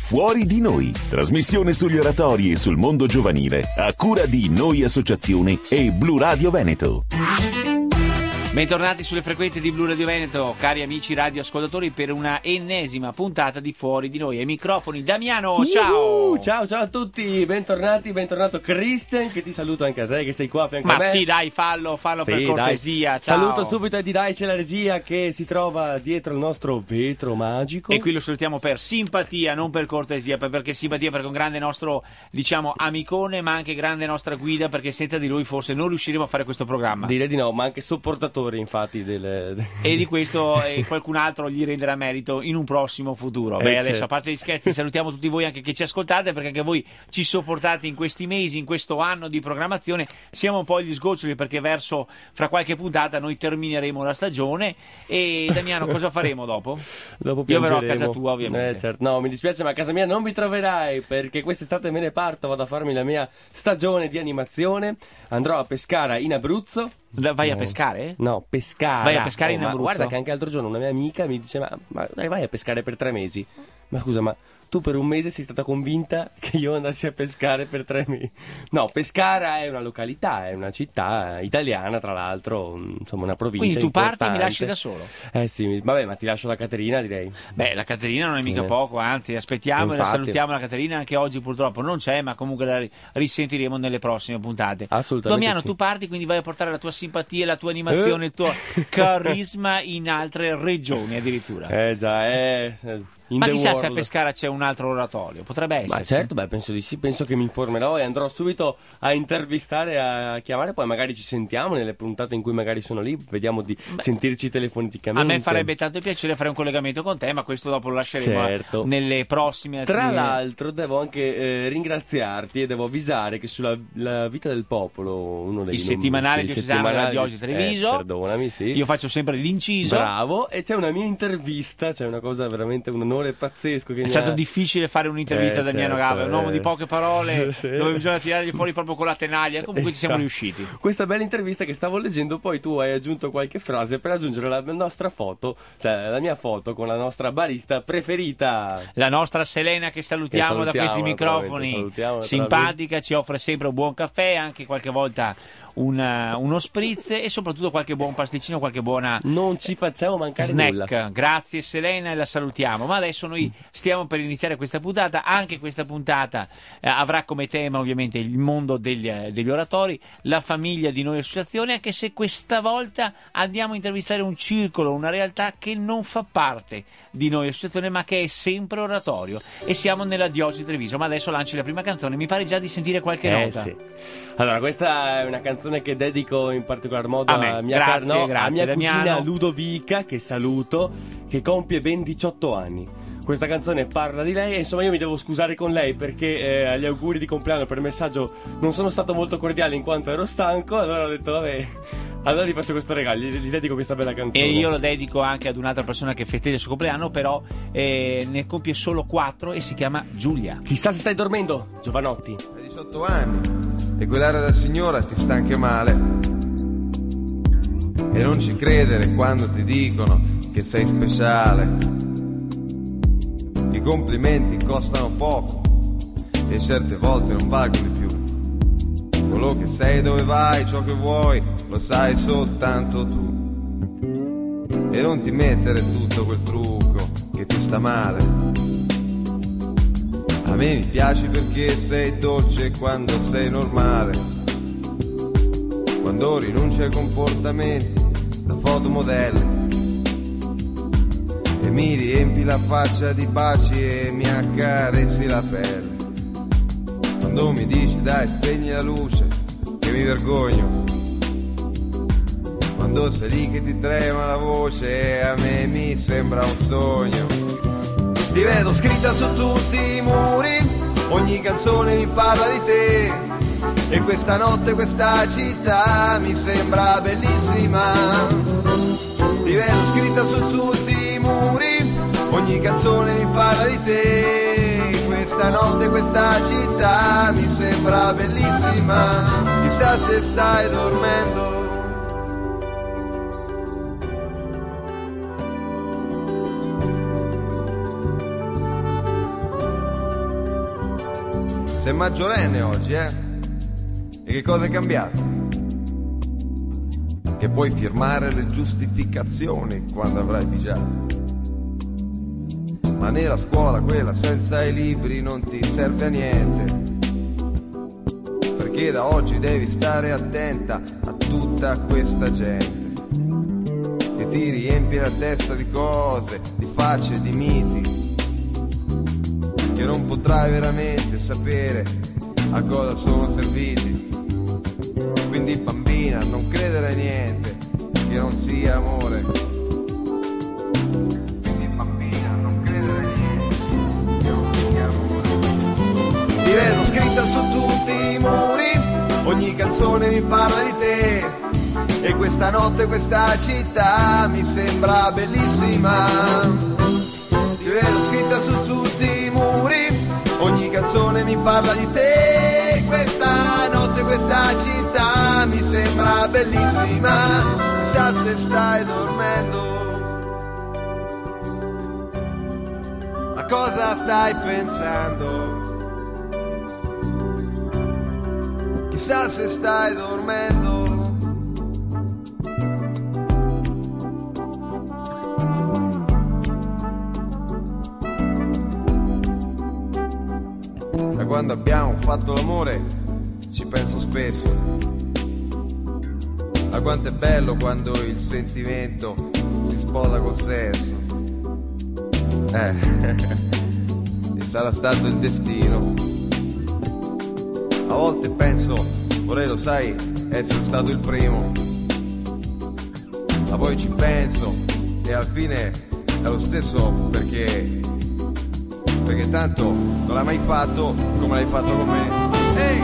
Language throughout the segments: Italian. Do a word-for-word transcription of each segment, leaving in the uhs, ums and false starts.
Fuori di Noi, trasmissione sugli oratori e sul mondo giovanile, a cura di Noi Associazione e Blu Radio Veneto. Bentornati sulle frequenze di Blu Radio Veneto, cari amici radioascoltatori, per una ennesima puntata di Fuori di Noi. Ai microfoni Damiano, ciao! Uh, ciao, ciao a tutti, bentornati, bentornato Christian, che ti saluto anche a te che sei qua a fianco Ma a me. Ma sì, dai, fallo, fallo sì, per cortesia, dai. Ciao! Saluto subito Eddie Dai, c'è la regia che si trova dietro il nostro vetro magico. E qui lo salutiamo per simpatia, non per cortesia, perché simpatia perché è un grande nostro, diciamo, amicone, ma anche grande nostra guida, perché senza di lui forse non riusciremo a fare questo programma. Direi di no, ma anche sopportatore infatti delle... e di questo eh, qualcun altro gli renderà merito in un prossimo futuro. Eh, Beh, certo. adesso a parte gli scherzi salutiamo tutti voi anche che ci ascoltate, perché anche voi ci sopportate in questi mesi, in questo anno di programmazione. Siamo un po' gli sgoccioli perché verso fra qualche puntata noi termineremo la stagione. E Damiano, cosa faremo dopo? Dopo Io verrò a piangeremo. casa tua, ovviamente. Eh, certo. No, mi dispiace, ma a casa mia non mi troverai, perché quest'estate me ne parto, vado a farmi la mia stagione di animazione. Andrò a Pescara in Abruzzo. Vai a pescare? No, pescare. Vai a pescare in oh, ma Abruzzo? guarda che anche l'altro giorno una mia amica mi dice: Ma, ma dai, vai a pescare per tre mesi. Ma scusa, ma tu per un mese sei stata convinta che io andassi a pescare per tre mesi? No, Pescara è una località, è una città italiana, tra l'altro, insomma, una provincia. Quindi tu importante. parti e mi lasci da solo? Eh sì, mi- vabbè, ma ti lascio la Caterina, direi. Beh, la Caterina non è mica Eh. poco, anzi, aspettiamo e la Infatti. salutiamo. La Caterina anche oggi purtroppo non c'è, ma comunque la ri- risentiremo nelle prossime puntate. Assolutamente Damiano, sì. tu parti, quindi vai a portare la tua simpatia, la tua animazione, Eh. il tuo carisma in altre regioni addirittura. Eh già, è... in Ma the chissà se a world. Pescara c'è un altro oratorio, potrebbe essere. Ma certo, beh, penso di sì, penso che mi informerò e andrò subito a intervistare, a chiamare, poi magari ci sentiamo nelle puntate in cui magari sono lì, vediamo di sentirci A telefonicamente. me farebbe tanto piacere fare un collegamento con te, ma questo dopo lo lasceremo a- Certo. nelle prossime Tra attività. l'altro devo anche eh, ringraziarti e devo avvisare che sulla la vita del popolo, uno dei Il settimanale sì, diocesano settimanali- della Diocesi Treviso. eh, perdonami, sì. Io faccio sempre l'inciso. Bravo, e c'è una mia intervista, c'è una cosa veramente, un onore pazzesco che È mi stato ha... difficile fare un'intervista Eh, a Damiano certo, Gava, è un uomo eh. di poche parole, Sì. dove bisogna tirargli fuori proprio con la tenaglia. Comunque ci siamo Esatto. riusciti. Questa bella intervista che stavo leggendo, poi tu hai aggiunto qualche frase per aggiungere la nostra foto, cioè la mia foto con la nostra barista preferita. La nostra Selena, che salutiamo, Che salutiamo, da questi naturalmente, microfoni, salutiamo, simpatica, ci offre sempre un buon caffè, anche qualche volta una- uno spritz e soprattutto qualche buon pasticcino, qualche buona Non ci facciamo mancare nulla. snack. Grazie Selena e la salutiamo. Ma adesso noi stiamo per iniziare questa puntata. Anche questa puntata eh, avrà come tema ovviamente il mondo degli, eh, degli oratori, la famiglia di Noi Associazione, anche se questa volta andiamo a intervistare un circolo, una realtà che non fa parte di Noi Associazione ma che è sempre oratorio, e siamo nella Diocesi di Treviso. Ma adesso lanci la prima canzone, mi pare già di sentire qualche Eh nota. sì. Allora, questa è una canzone che dedico in particolar modo A me. a mia, Grazie, car- no, grazie, a mia Damiano. cugina Ludovica, che saluto, che compie ben diciotto anni. Questa canzone parla di lei e insomma io mi devo scusare con lei perché eh, agli auguri di compleanno per messaggio non sono stato molto cordiale in quanto ero stanco, allora ho detto vabbè, allora gli faccio questo regalo, gli, gli dedico questa bella canzone. E io lo dedico anche ad un'altra persona che festeggia il suo compleanno, però eh, ne compie solo quattro e si chiama Giulia. Chissà se stai dormendo, Giovanotti. Hai diciotto anni e quell'aria da signora ti sta anche male. E non ci credere quando ti dicono che sei speciale. I complimenti costano poco e certe volte non valgono di più. Quello che sei, dove vai, ciò che vuoi, lo sai soltanto tu. E non ti mettere tutto quel trucco che ti sta male. A me mi piaci perché sei dolce quando sei normale. Quando rinunci ai comportamenti da fotomodelle e mi riempi la faccia di baci e mi accarezzi la pelle. Quando mi dici dai spegni la luce che mi vergogno. Quando sei lì che ti trema la voce a me mi sembra un sogno. Ti vedo scritta su tutti i muri, ogni canzone mi parla di te. E questa notte questa città mi sembra bellissima. Ti vedo scritta su tutti i muri, ogni canzone mi parla di te. Questa notte questa città mi sembra bellissima. Chissà se stai dormendo. Sei maggiorenne oggi, eh? E che cosa è cambiato? Che puoi firmare le giustificazioni quando avrai pigiato. Ma nella scuola, quella senza i libri, non ti serve a niente. Perché da oggi devi stare attenta a tutta questa gente che ti riempie la testa di cose, di facce, di miti, che non potrai veramente sapere a cosa sono serviti. Quindi bambina, non credere a niente che non sia amore. Quindi bambina, non credere a niente che non sia amore. Ti vedo scritta su tutti i muri, ogni canzone mi parla di te. E questa notte, questa città mi sembra bellissima. Ti vedo scritta su tutti i muri, ogni canzone mi parla di te. Questa notte, questa città mi sembra bellissima. Chissà se stai dormendo, a cosa stai pensando? Chissà se stai dormendo. Da quando abbiamo fatto l'amore ci penso spesso a quanto è bello quando il sentimento si sposa col sesso. Eh, e sarà stato il destino. A volte penso, vorrei, lo sai, essere stato il primo. Ma poi ci penso e alla fine è lo stesso, perché perché tanto non l'hai mai fatto come l'hai fatto con me. Ehi,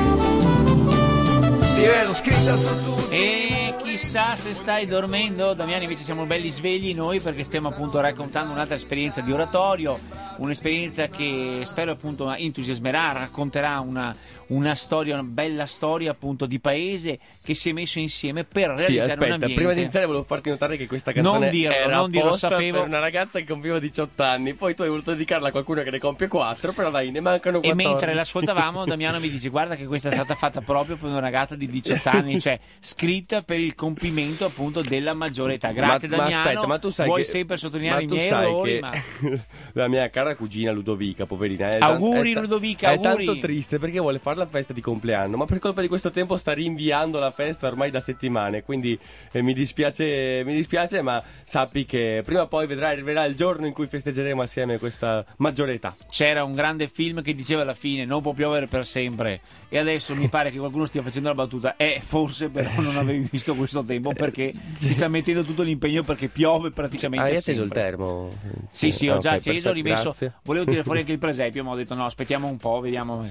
ti vedo scritta su tutti. E chissà se stai dormendo. Damiani, invece siamo belli svegli noi, perché stiamo appunto raccontando un'altra esperienza di oratorio, un'esperienza che spero appunto entusiasmerà, racconterà una, una storia, una bella storia appunto di paese che si è messo insieme per realizzare sì, aspetta, un ambiente. prima di iniziare volevo farti notare che questa canzone non dirlo, era non dirlo, apposta sapevo. per una ragazza che compiva diciotto anni, poi tu hai voluto dedicarla a qualcuno che ne compie quattro, però dai, ne mancano E quattordici. mentre l'ascoltavamo, Damiano mi dice: guarda che questa è stata fatta proprio per una ragazza di diciotto anni, cioè scritta per il compimento appunto della maggiore età. Grazie ma, Damiano, ma aspetta, ma tu sai vuoi che, sempre sottolineare ma i tu miei sai errori, che ma... la mia cara cugina Ludovica, poverina, è Auguri, tan- è ta- Ludovica, è auguri. tanto triste perché vuole fare la festa di compleanno, ma per colpa di questo tempo sta rinviando la festa ormai da settimane, quindi eh, mi dispiace, mi dispiace, ma sappi che prima o poi vedrai, arriverà il giorno in cui festeggeremo assieme questa maggiore età. C'era un grande film che diceva alla fine: non può piovere per sempre, e adesso mi pare che qualcuno stia facendo la battuta: eh, forse però non avevi visto questo tempo, perché si sta mettendo tutto l'impegno perché piove praticamente Hai acceso il sempre. termo? Sì, sì, ho Ah, già ok, acceso, ho perfetto, rimesso. grazie. Volevo tirare fuori anche il presepio, ma ho detto no, aspettiamo un po', vediamo.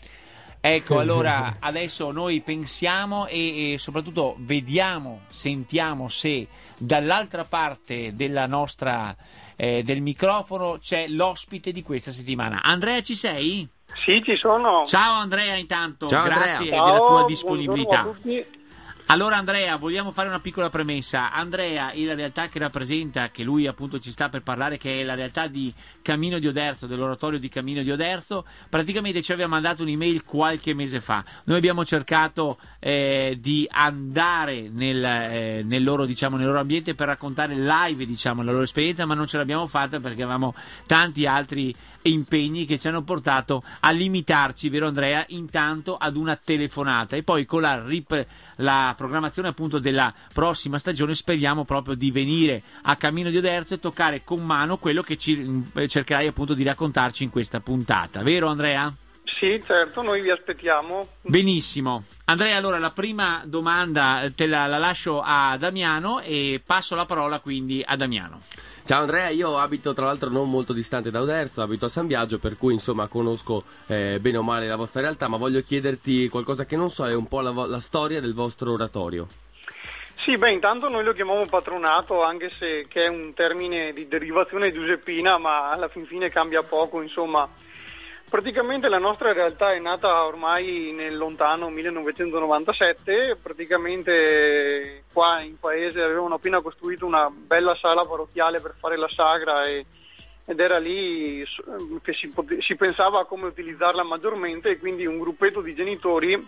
Ecco, allora adesso noi pensiamo e, e soprattutto vediamo, sentiamo se dall'altra parte della nostra eh, del microfono c'è l'ospite di questa settimana. Andrea, ci sei? Sì, ci sono. Ciao Andrea, intanto, Ciao, grazie Andrea. Ciao, della tua buongiorno disponibilità. a tutti. Allora Andrea, vogliamo fare una piccola premessa. Andrea è la realtà che rappresenta, che lui appunto ci sta per parlare, che è la realtà di Camino di Oderzo, dell'oratorio di Camino di Oderzo. Praticamente ci aveva mandato un'email qualche mese fa. Noi abbiamo cercato eh, di andare nel, eh, nel, loro, diciamo, nel loro ambiente per raccontare live, diciamo, la loro esperienza, ma non ce l'abbiamo fatta perché avevamo tanti altri impegni che ci hanno portato a limitarci, vero Andrea, intanto ad una telefonata, e poi con la, rip- la programmazione appunto della prossima stagione speriamo proprio di venire a Camino di Oderzo e toccare con mano quello che ci cercherai appunto di raccontarci in questa puntata, vero Andrea? Sì, certo, noi vi aspettiamo. Benissimo. Andrea, allora la prima domanda te la, la lascio a Damiano e passo la parola quindi a Damiano. Ciao Andrea, io abito tra l'altro non molto distante da Oderzo, abito a San Biagio, per cui insomma conosco eh, bene o male la vostra realtà, ma voglio chiederti qualcosa che non so, è un po' la, vo- la storia del vostro oratorio. Sì, beh, intanto noi lo chiamiamo patronato, anche se che è un termine di derivazione giuseppina, ma alla fin fine cambia poco, insomma. Praticamente la nostra realtà è nata ormai nel lontano millenovecentonovantasette, praticamente qua in paese avevano appena costruito una bella sala parrocchiale per fare la sagra e, ed era lì che si, pote- si pensava a come utilizzarla maggiormente, e quindi un gruppetto di genitori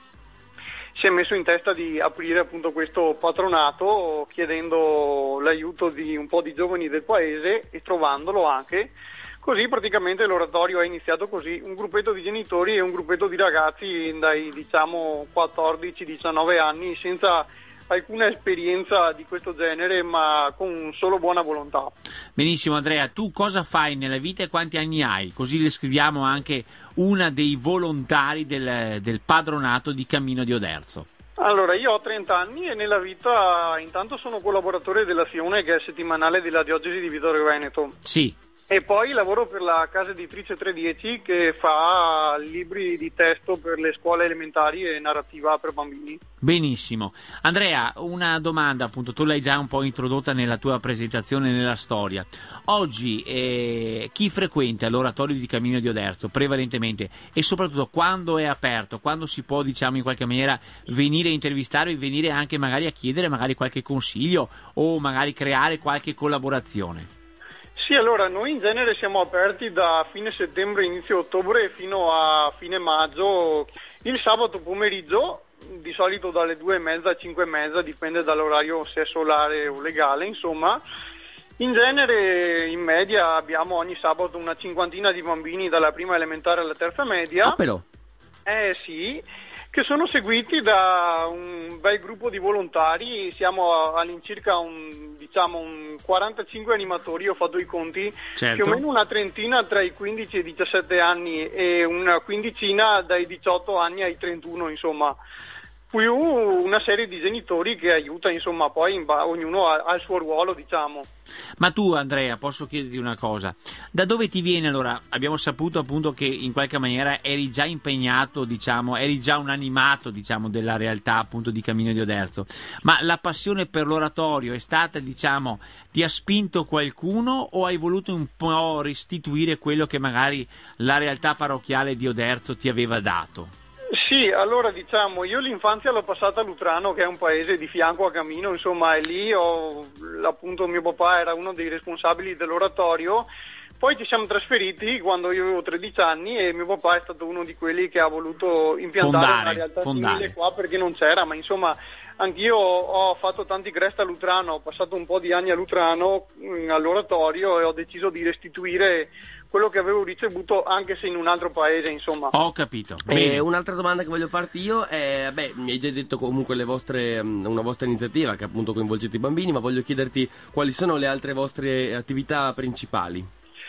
si è messo in testa di aprire appunto questo patronato, chiedendo l'aiuto di un po' di giovani del paese e trovandolo anche. Così praticamente l'oratorio è iniziato così, un gruppetto di genitori e un gruppetto di ragazzi dai diciamo quattordici diciannove anni, senza alcuna esperienza di questo genere, ma con solo buona volontà. Benissimo Andrea, tu cosa fai nella vita e quanti anni hai? Così descriviamo anche una dei volontari del, del padronato di Cammino di Oderzo. Allora, io ho trenta anni e nella vita intanto sono collaboratore dell'Azione, che è il settimanale della diocesi di Vittorio Veneto. Sì. E poi lavoro per la casa editrice trecentodieci, che fa libri di testo per le scuole elementari e narrativa per bambini. Benissimo. Andrea, una domanda, appunto, tu l'hai già un po' introdotta nella tua presentazione, nella storia. Oggi eh, chi frequenta l'oratorio di Cammino di Oderzo prevalentemente, e soprattutto quando è aperto, quando si può, diciamo, in qualche maniera venire a intervistare e venire anche magari a chiedere magari qualche consiglio o magari creare qualche collaborazione? Sì, allora noi in genere siamo aperti da fine settembre, inizio ottobre fino a fine maggio, il sabato pomeriggio, di solito dalle due e mezza a cinque e mezza, dipende dall'orario se è solare o legale, insomma. In genere, in media, abbiamo ogni sabato una cinquantina di bambini dalla prima elementare alla terza media. Ah, però. Eh sì, che sono seguiti da un bel gruppo di volontari. Siamo all'incirca un, diciamo, un quarantacinque animatori, ho fatto i conti, certo. Più o meno una trentina tra i quindici e i diciassette anni e una quindicina dai diciotto anni ai trentuno, insomma. Più una serie di genitori che aiuta, insomma, poi in ba- ognuno ha, ha il suo ruolo, diciamo. Ma tu Andrea, posso chiederti una cosa, da dove ti viene allora? Abbiamo saputo appunto che in qualche maniera eri già impegnato, diciamo, eri già un animato, diciamo, della realtà appunto di Cammino di Oderzo, ma la passione per l'oratorio è stata, diciamo, ti ha spinto qualcuno o hai voluto un po' restituire quello che magari la realtà parrocchiale di Oderzo ti aveva dato? Sì, allora diciamo, io l'infanzia l'ho passata a Lutrano, che è un paese di fianco a Cammino, insomma, e lì ho, appunto mio papà era uno dei responsabili dell'oratorio. Poi ci siamo trasferiti quando io avevo tredici anni e mio papà è stato uno di quelli che ha voluto impiantare fondare, una realtà fondare. simile qua, perché non c'era, ma insomma anch'io ho fatto tanti crest a Lutrano, ho passato un po' di anni a Lutrano mh, all'oratorio, e ho deciso di restituire quello che avevo ricevuto, anche se in un altro paese, insomma. Ho capito. E un'altra domanda che voglio farti io è, beh, mi hai già detto comunque le vostre, una vostra iniziativa che appunto coinvolgete i bambini, ma voglio chiederti quali sono le altre vostre attività principali.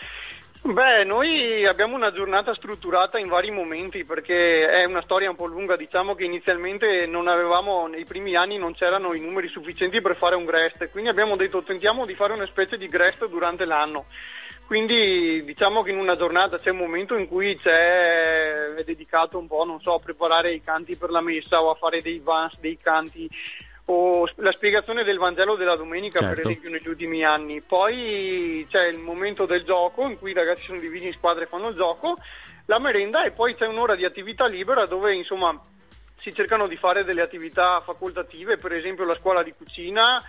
Beh, noi abbiamo una giornata strutturata in vari momenti, perché è una storia un po' lunga. Diciamo che inizialmente non avevamo, nei primi anni non c'erano i numeri sufficienti per fare un grest, quindi abbiamo detto tentiamo di fare una specie di grest durante l'anno. Quindi diciamo che in una giornata c'è un momento in cui c'è è dedicato un po', non so, a preparare i canti per la messa o a fare dei vans, dei canti, o la spiegazione del Vangelo della domenica, certo. Per esempio negli ultimi anni. Poi c'è il momento del gioco in cui i ragazzi sono divisi in squadre e fanno il gioco, la merenda, e poi c'è un'ora di attività libera dove insomma si cercano di fare delle attività facoltative, per esempio la scuola di cucina,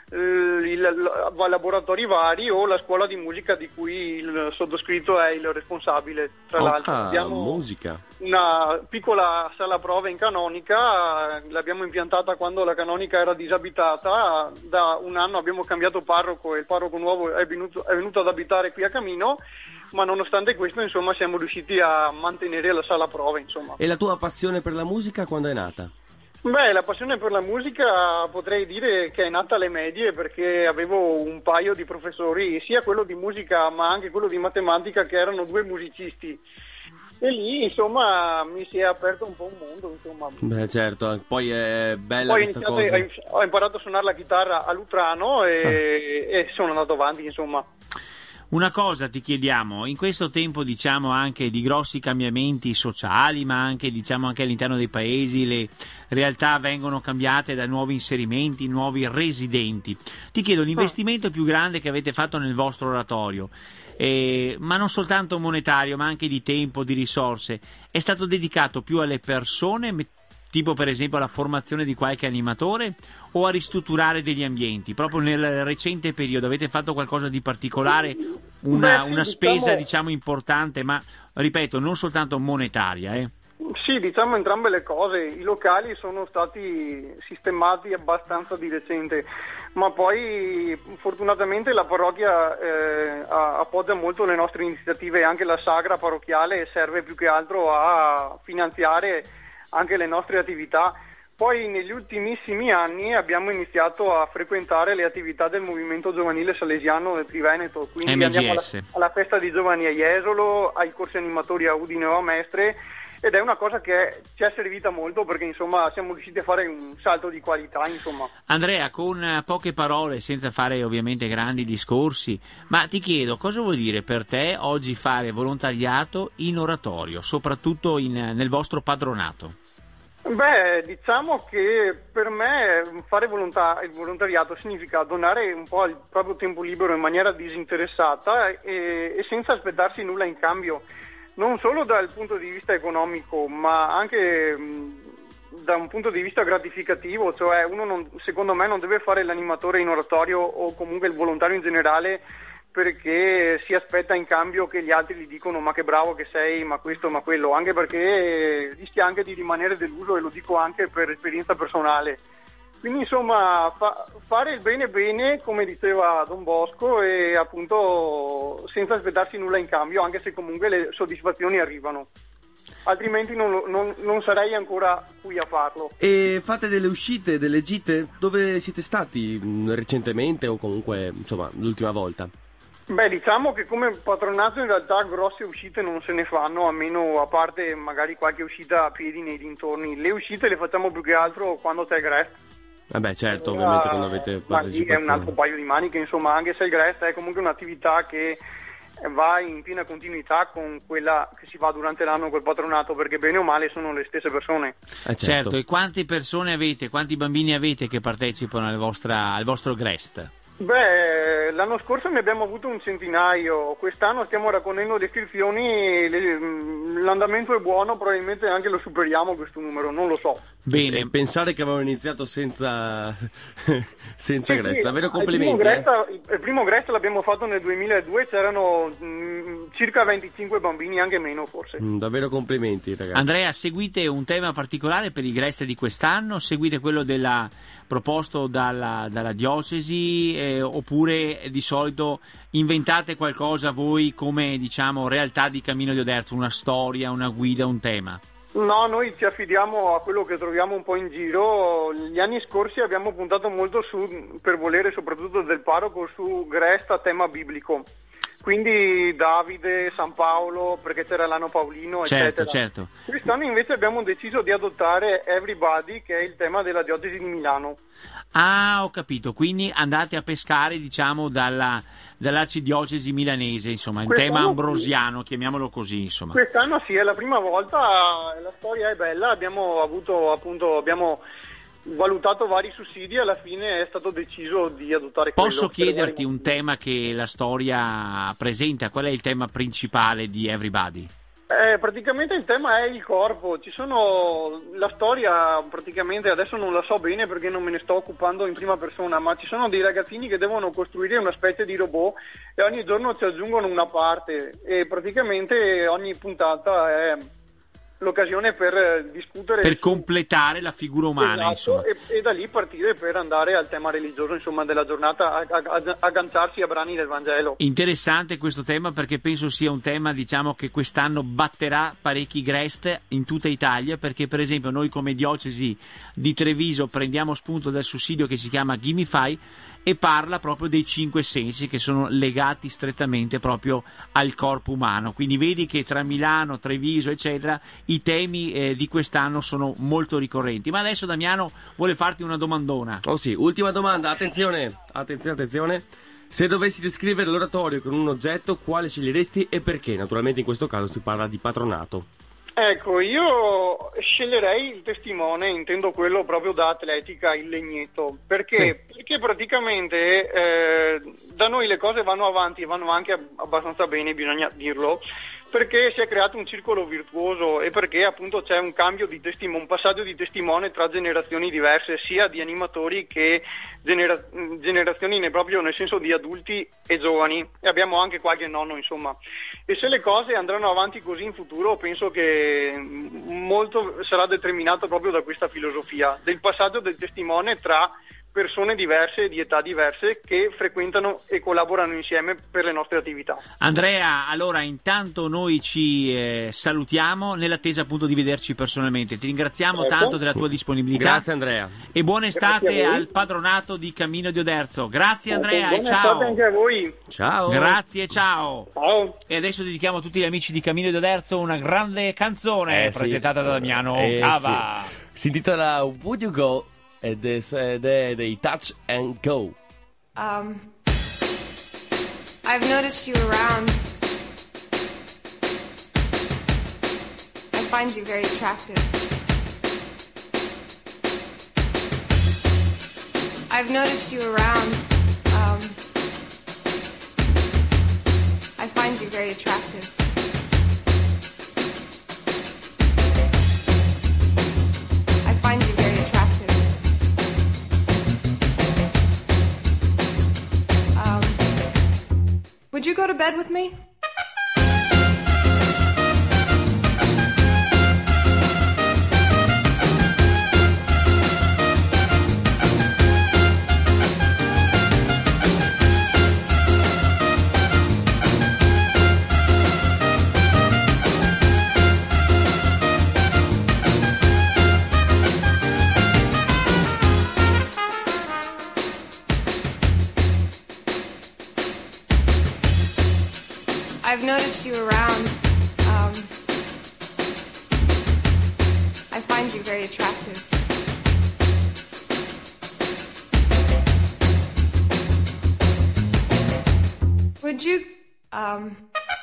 i laboratori vari o la scuola di musica di cui il sottoscritto è il responsabile. Tra oh, l'altro ah, abbiamo musica. una piccola sala prove in canonica, l'abbiamo impiantata quando la canonica era disabitata. Da un anno abbiamo cambiato parroco e il parroco nuovo è venuto, è venuto ad abitare qui a Cammino, ma nonostante questo insomma siamo riusciti a mantenere la sala prove, insomma. E la tua passione per la musica quando è nata? Beh, la passione per la musica potrei dire che è nata alle medie, perché avevo un paio di professori, sia quello di musica ma anche quello di matematica, che erano due musicisti. E lì, insomma, mi si è aperto un po' un mondo, insomma. Beh, certo, poi è bella Poi questa iniziate, cosa. ho imparato a suonare la chitarra a Lutrano e, ah. e sono andato avanti, insomma. Una cosa ti chiediamo, in questo tempo diciamo anche di grossi cambiamenti sociali, ma anche diciamo anche all'interno dei paesi le realtà vengono cambiate da nuovi inserimenti, nuovi residenti. Ti chiedo l'investimento più grande che avete fatto nel vostro oratorio, eh, ma non soltanto monetario, ma anche di tempo, di risorse, è stato dedicato più alle persone, tipo per esempio alla formazione di qualche animatore, o a ristrutturare degli ambienti? Proprio nel recente periodo avete fatto qualcosa di particolare, una, Beh, una sì, spesa diciamo... diciamo importante, ma ripeto, non soltanto monetaria. Eh. Sì, diciamo entrambe le cose. I locali sono stati sistemati abbastanza di recente, ma poi fortunatamente la parrocchia eh, appoggia molto le nostre iniziative, e anche la sagra parrocchiale serve più che altro a finanziare anche le nostre attività. Poi negli ultimissimi anni abbiamo iniziato a frequentare le attività del movimento giovanile salesiano del Triveneto, quindi M G S. andiamo alla, alla festa di giovani a Jesolo, ai corsi animatori a Udine o a Mestre, ed è una cosa che ci è servita molto perché insomma siamo riusciti a fare un salto di qualità, insomma. Andrea, con poche parole, senza fare ovviamente grandi discorsi, ma ti chiedo, cosa vuol dire per te oggi fare volontariato in oratorio, soprattutto in, nel vostro patronato? Beh, diciamo che per me fare volonta- il volontariato significa donare un po' il proprio tempo libero in maniera disinteressata e, e senza aspettarsi nulla in cambio, non solo dal punto di vista economico, ma anche mh, da un punto di vista gratificativo, cioè uno non, secondo me non deve fare l'animatore in oratorio o comunque il volontario in generale perché si aspetta in cambio che gli altri gli dicono ma che bravo che sei, ma questo, ma quello, anche perché rischia anche di rimanere deluso, e lo dico anche per esperienza personale. Quindi insomma fa, fare il bene bene, come diceva Don Bosco, e appunto senza aspettarsi nulla in cambio, anche se comunque le soddisfazioni arrivano. Altrimenti non, non, non sarei ancora qui a farlo. E fate delle uscite, delle gite? Dove siete stati mh, recentemente o comunque insomma l'ultima volta? Beh, diciamo che come patronato in realtà grosse uscite non se ne fanno, a meno a parte magari qualche uscita a piedi nei dintorni. Le uscite le facciamo più che altro quando c'è il Grest. Vabbè, certo, Allora, ovviamente quando avete ma lì è un altro paio di maniche, insomma, anche se il Grest è comunque un'attività che va in piena continuità con quella che si fa durante l'anno col patronato, perché bene o male sono le stesse persone. Eh, certo. Certo, e quante persone avete, quanti bambini avete che partecipano al, vostra, al vostro Grest? Beh, l'anno scorso ne abbiamo avuto un centinaio, quest'anno stiamo raccogliendo le iscrizioni, le, l'andamento è buono, probabilmente anche lo superiamo questo numero, non lo so. Bene. E pensare che avevano iniziato senza senza Sì, Grest, sì, davvero il complimenti. primo eh. Grest, il primo Grest l'abbiamo fatto nel duemiladue, c'erano mh, circa venticinque bambini, anche meno forse. Mm, davvero complimenti, ragazzi. Andrea, seguite un tema particolare per i Grest di quest'anno? Seguite quello della, proposto dalla, dalla diocesi eh, oppure di solito inventate qualcosa voi come diciamo realtà di Cammino di Oderzo, una storia, una guida, un tema? No, noi ci affidiamo a quello che troviamo un po' in giro. Gli anni scorsi abbiamo puntato molto su, per volere soprattutto del parroco, su Grest a tema biblico. Quindi Davide, San Paolo, perché c'era l'anno Paolino, Certo, eccetera. certo. Quest'anno invece abbiamo deciso di adottare Everybody, che è il tema della diocesi di Milano. Ah, ho capito, quindi andate a pescare diciamo dalla, dall'arcidiocesi milanese, insomma, il Quest'anno tema sì. ambrosiano, chiamiamolo così, insomma. Quest'anno sì, è la prima volta, la storia è bella, abbiamo avuto appunto, abbiamo valutato vari sussidi e alla fine è stato deciso di adottare quello. Posso per chiederti vari un tema che la storia presenta? Qual è il tema principale di Everybody? Eh, praticamente il tema è il corpo, ci sono la storia, praticamente adesso non la so bene perché non me ne sto occupando in prima persona, ma ci sono dei ragazzini che devono costruire una specie di robot e ogni giorno ci aggiungono una parte e praticamente ogni puntata è l'occasione per discutere Per su- completare la figura umana, insomma. esatto, e, e da lì partire per andare al tema religioso, insomma, della giornata, a- a- a- agganciarsi a brani del Vangelo. Interessante questo tema perché penso sia un tema diciamo che quest'anno batterà parecchi Grest in tutta Italia, perché per esempio noi come diocesi di Treviso prendiamo spunto dal sussidio che si chiama Gimmify e parla proprio dei cinque sensi che sono legati strettamente proprio al corpo umano. Quindi vedi che tra Milano, Treviso eccetera i temi eh, di quest'anno sono molto ricorrenti. Ma adesso Damiano vuole farti una domandona. Oh sì, ultima domanda, attenzione, attenzione, attenzione. Se dovessi descrivere l'oratorio con un oggetto, quale sceglieresti e perché? Naturalmente in questo caso si parla di patronato. Ecco, io sceglierei il testimone, intendo quello proprio da atletica, il legnetto, perché, perché praticamente eh, da noi le cose vanno avanti e vanno anche ab- abbastanza bene, bisogna dirlo, perché si è creato un circolo virtuoso e perché appunto c'è un cambio di testimone, un passaggio di testimone tra generazioni diverse, sia di animatori che genera- generazioni ne proprio nel senso di adulti e giovani, e abbiamo anche qualche nonno, insomma. E se le cose andranno avanti così in futuro, penso che molto sarà determinato proprio da questa filosofia del passaggio del testimone tra persone diverse, di età diverse, che frequentano e collaborano insieme per le nostre attività. Andrea, allora intanto noi ci eh, salutiamo nell'attesa appunto di vederci personalmente. Ti ringraziamo Ecco. tanto della tua disponibilità. Grazie Andrea. E buona estate Grazie a voi. al padronato di Cammino di Oderzo. Grazie Andrea Buona e ciao. estate anche a voi. Ciao. Grazie, ciao. Ciao. E adesso dedichiamo a tutti gli amici di Cammino di Oderzo una grande canzone Eh, sì. presentata da Damiano Eh, Cava. sì. Si intitola Would You Go ed è, ed è dei Touch and Go. Um, I've noticed you around. I find you very attractive. I've noticed you around. Um, I find you very attractive. I find you very attractive. Um, would you go to bed with me? I've noticed you around. Um, I find you very attractive. Would you, um...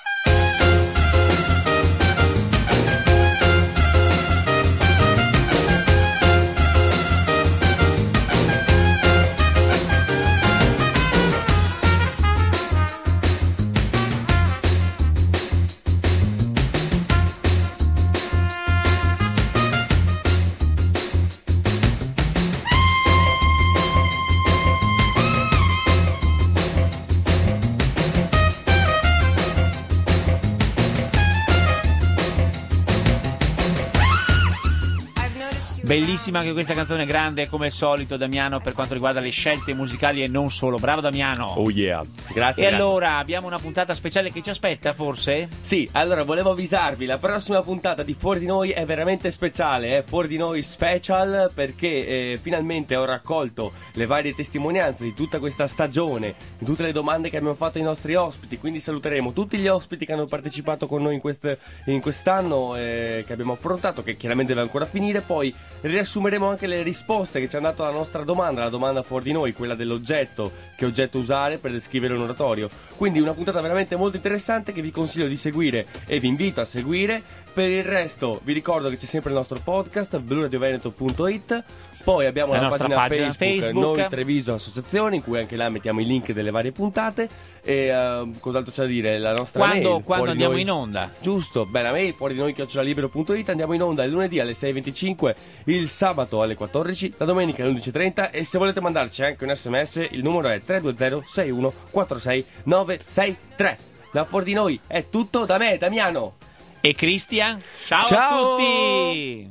Bellissima anche questa canzone, grande come al solito Damiano per quanto riguarda le scelte musicali e non solo. Bravo Damiano. Oh yeah. Grazie. E grazie. allora abbiamo una puntata speciale che ci aspetta, forse? Sì, allora volevo avvisarvi, la prossima puntata di Fuori di Noi è veramente speciale, è Fuori di Noi Special, perché eh, finalmente ho raccolto le varie testimonianze di tutta questa stagione, di tutte le domande che abbiamo fatto ai nostri ospiti, quindi saluteremo tutti gli ospiti che hanno partecipato con noi in, quest- in quest'anno eh, che abbiamo affrontato, che chiaramente deve ancora finire, poi riassumeremo anche le risposte che ci hanno dato alla nostra domanda, la domanda Fuori di Noi, quella dell'oggetto, che oggetto usare per descrivere un oratorio. Quindi una puntata veramente molto interessante che vi consiglio di seguire e vi invito a seguire. Per il resto vi ricordo che c'è sempre il nostro podcast blu radio veneto punto it, poi abbiamo La la, nostra pagina, pagina Facebook, Facebook. Noi Treviso Associazione, in cui anche là mettiamo i link delle varie puntate. E uh, cos'altro c'è da dire? La nostra Quando, mail, quando Fuori di andiamo Noi- in onda? Giusto, beh, la mail fuori di noi chiocciola libero punto it. Andiamo in onda il lunedì alle sei e venticinque, il sabato alle quattordici, la domenica alle undici e trenta, e se volete mandarci anche un sms il numero è tre due zero sei uno quattro sei nove sei tre. Da Fuori di Noi è tutto, da me, Damiano E Christian? Ciao, Ciao! a tutti!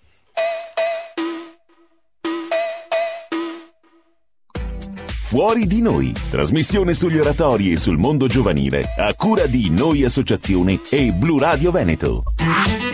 Fuori di Noi, trasmissione sugli oratori e sul mondo giovanile, a cura di Noi Associazione e Blu Radio Veneto.